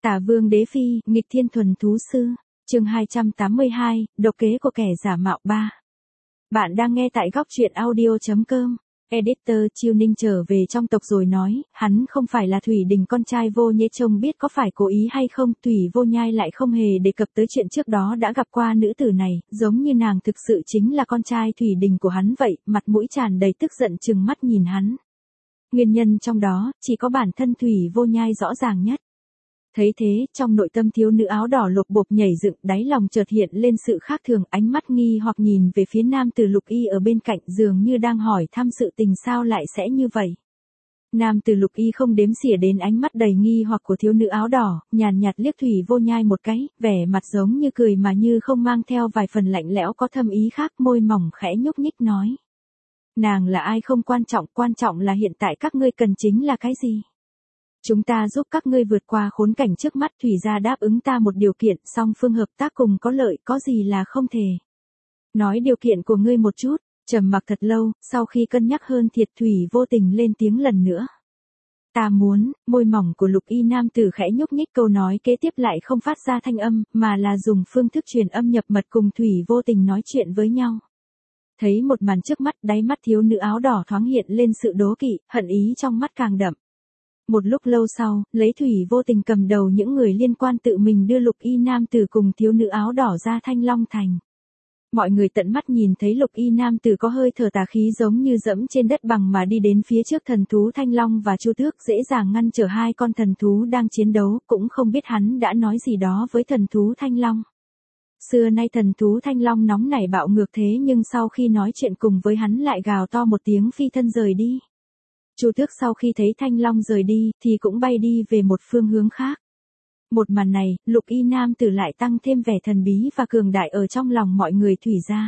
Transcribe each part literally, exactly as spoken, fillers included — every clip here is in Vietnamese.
Tả Vương Đế Phi, nghịch thiên thuần thú sư. Chương hai trăm tám mươi hai, độc kế của kẻ giả mạo ba. Bạn đang nghe tại góc truyện audio chấm com. Editor Chiêu Ninh trở về trong tộc rồi nói, hắn không phải là Thủy Đình con trai Vô Nhễ, trông biết có phải cố ý hay không. Thủy Vô Nhai lại không hề đề cập tới chuyện trước đó đã gặp qua nữ tử này, giống như nàng thực sự chính là con trai Thủy Đình của hắn vậy, mặt mũi tràn đầy tức giận trừng mắt nhìn hắn. Nguyên nhân trong đó, chỉ có bản thân Thủy Vô Nhai rõ ràng nhất. Thấy thế, trong nội tâm thiếu nữ áo đỏ lột bột nhảy dựng, đáy lòng chợt hiện lên sự khác thường, ánh mắt nghi hoặc nhìn về phía nam tử Lục Y ở bên cạnh, dường như đang hỏi thăm sự tình sao lại sẽ như vậy. Nam tử Lục Y không đếm xỉa đến ánh mắt đầy nghi hoặc của thiếu nữ áo đỏ, nhàn nhạt liếc Thủy Vô Nhai một cái, vẻ mặt giống như cười mà như không, mang theo vài phần lạnh lẽo có thâm ý khác, môi mỏng khẽ nhúc nhích nói. Nàng là ai không quan trọng, quan trọng là hiện tại các ngươi cần chính là cái gì. Chúng ta giúp các ngươi vượt qua khốn cảnh trước mắt. Thủy gia đáp ứng ta một điều kiện, song phương hợp tác cùng có lợi, có gì là không thể. Nói điều kiện của ngươi một chút. Trầm mặc thật lâu, sau khi cân nhắc hơn thiệt, Thủy vô tình lên tiếng lần nữa. Ta muốn. Môi mỏng của Lục Y nam tử khẽ nhúc nhích, câu nói kế tiếp lại không phát ra thanh âm, mà là dùng phương thức truyền âm nhập mật cùng Thủy vô tình nói chuyện với nhau. Thấy một màn trước mắt, đáy mắt thiếu nữ áo đỏ thoáng hiện lên sự đố kỵ, hận ý trong mắt càng đậm. Một lúc lâu sau, lấy Thủy vô tình cầm đầu những người liên quan tự mình đưa Lục Y nam tử cùng thiếu nữ áo đỏ ra Thanh Long Thành. Mọi người tận mắt nhìn thấy Lục Y nam tử có hơi thở tà khí giống như dẫm trên đất bằng mà đi đến phía trước thần thú Thanh Long và Chu Tước, dễ dàng ngăn trở hai con thần thú đang chiến đấu, cũng không biết hắn đã nói gì đó với thần thú Thanh Long. Xưa nay thần thú Thanh Long nóng nảy bạo ngược thế nhưng sau khi nói chuyện cùng với hắn lại gào to một tiếng phi thân rời đi. Chu Tước sau khi thấy Thanh Long rời đi, thì cũng bay đi về một phương hướng khác. Một màn này, Lục Y nam tử lại tăng thêm vẻ thần bí và cường đại ở trong lòng mọi người Thủy gia.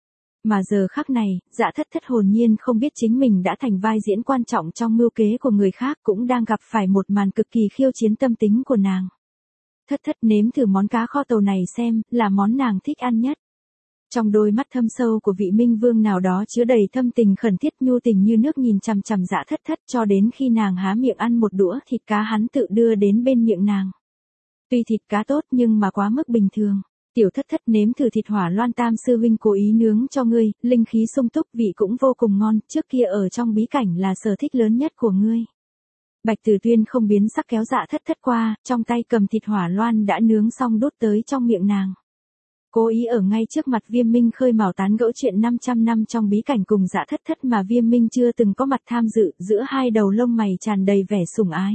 Mà giờ khắc này, Dạ Thất Thất hồn nhiên không biết chính mình đã thành vai diễn quan trọng trong mưu kế của người khác, cũng đang gặp phải một màn cực kỳ khiêu chiến tâm tính của nàng. Thất Thất nếm thử món cá kho tàu này xem, là món nàng thích ăn nhất. Trong đôi mắt thâm sâu của vị minh vương nào đó chứa đầy thâm tình khẩn thiết, nhu tình như nước nhìn chằm chằm Dạ Thất Thất, cho đến khi nàng há miệng ăn một đũa thịt cá hắn tự đưa đến bên miệng nàng. Tuy thịt cá tốt nhưng mà quá mức bình thường. Tiểu Thất Thất nếm thử thịt hỏa loan tam sư huynh cố ý nướng cho ngươi, linh khí sung túc, vị cũng vô cùng ngon, trước kia ở trong bí cảnh là sở thích lớn nhất của ngươi. Bạch Tử Tuyên không biến sắc kéo Dạ Thất Thất qua, trong tay cầm thịt hỏa loan đã nướng xong đút tới trong miệng nàng. Cố ý ở ngay trước mặt Viêm Minh khơi mào tán gẫu chuyện năm trăm năm trong bí cảnh cùng Dạ Thất Thất mà Viêm Minh chưa từng có mặt tham dự, giữa hai đầu lông mày tràn đầy vẻ sủng ái.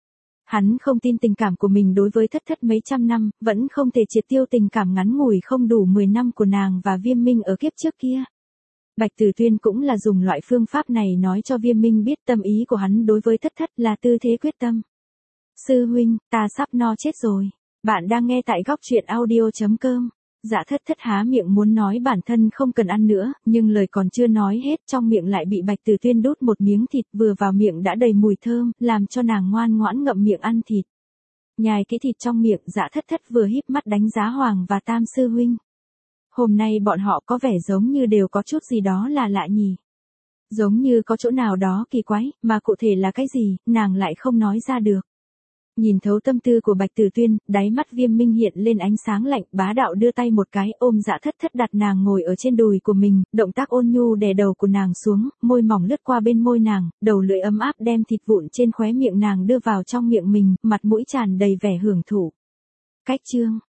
Hắn không tin tình cảm của mình đối với Thất Thất mấy trăm năm, vẫn không thể triệt tiêu tình cảm ngắn ngủi không đủ mười năm của nàng và Viêm Minh ở kiếp trước kia. Bạch Tử Tuyên cũng là dùng loại phương pháp này nói cho Viêm Minh biết tâm ý của hắn đối với Thất Thất là tư thế quyết tâm. Sư huynh, ta sắp no chết rồi. Bạn đang nghe tại góc truyện audio chấm com. Dạ Thất Thất há miệng muốn nói bản thân không cần ăn nữa, nhưng lời còn chưa nói hết trong miệng lại bị Bạch Tử Tuyên đút một miếng thịt vừa vào miệng đã đầy mùi thơm, làm cho nàng ngoan ngoãn ngậm miệng ăn thịt. Nhai cái thịt trong miệng, Dạ Thất Thất vừa híp mắt đánh giá Hoàng và Tam sư huynh. Hôm nay bọn họ có vẻ giống như đều có chút gì đó là lạ nhỉ. Giống như có chỗ nào đó kỳ quái, mà cụ thể là cái gì, nàng lại không nói ra được. Nhìn thấu tâm tư của Bạch Tử Tuyên, đáy mắt Viêm Minh hiện lên ánh sáng lạnh, bá đạo đưa tay một cái ôm Dạ Thất Thất đặt nàng ngồi ở trên đùi của mình, động tác ôn nhu đè đầu của nàng xuống, môi mỏng lướt qua bên môi nàng, đầu lưỡi ấm áp đem thịt vụn trên khóe miệng nàng đưa vào trong miệng mình, mặt mũi tràn đầy vẻ hưởng thụ. Cách chương,